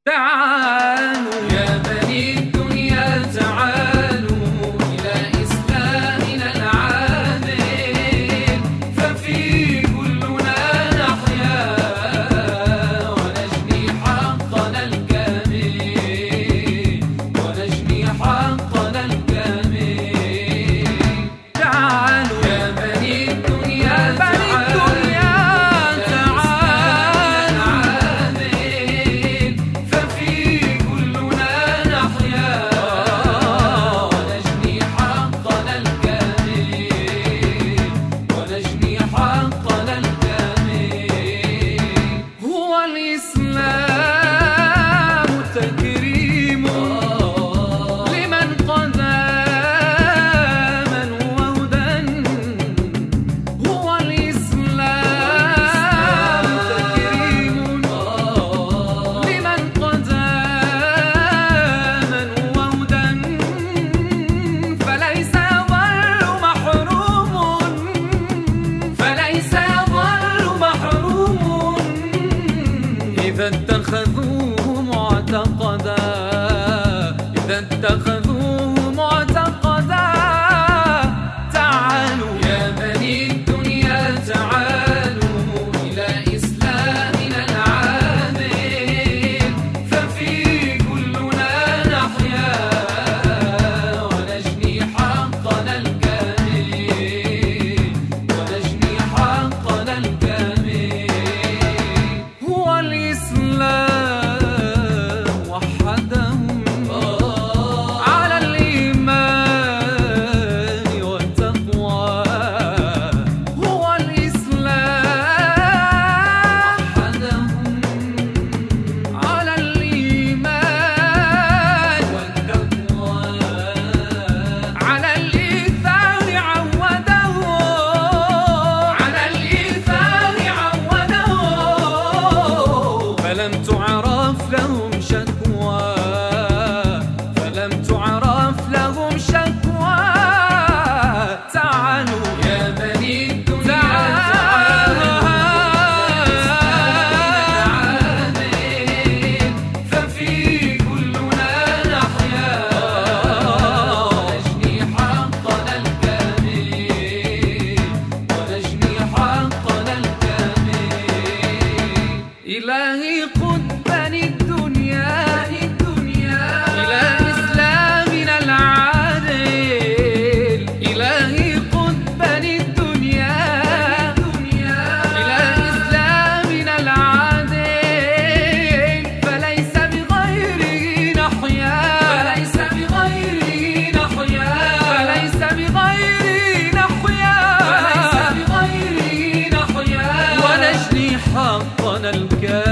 تعالوا يا بني الدنيا تعالوا إلى إسلامنا العادل، ففيه كلنا نحيا ونجني حقنا الكامل، ونجني حقنا الكامل. تعالوا يا بني الدنيا إذا اتخذوه معتقدا، إذا اتخذوه معتقدا. تعالوا يا بني الدنيا تعالوا إلى إسلامنا العادل، ففيه كلنا نحيا ونجني حقنا الكامل، ونجني حقنا الكامل. هو الإسلام وحدهم على الإيمان والتقوى. هو الإسلام وحدهم على الإيمان والتقوى، على الإيثار عوده، على الإيثار عوده. فلم تعرف لهم شكوى، فلم تعرف لهم شكوى. تعالوا يا بني الدنيا تعالوا، ففيه كلنا نحيا ونجني حقنا الكامل، ونجني حقنا الكامل. إلهي قد بني الدنيا إلى إسلامنا العادل، إلهي قد بني الدنيا إلى إسلامنا العادل. فليس بغيره نحيا، فليس بغيره نحيا، فليس بغيره نحيا، فليس بغيره نحيا، ونجني حقنا الكامل.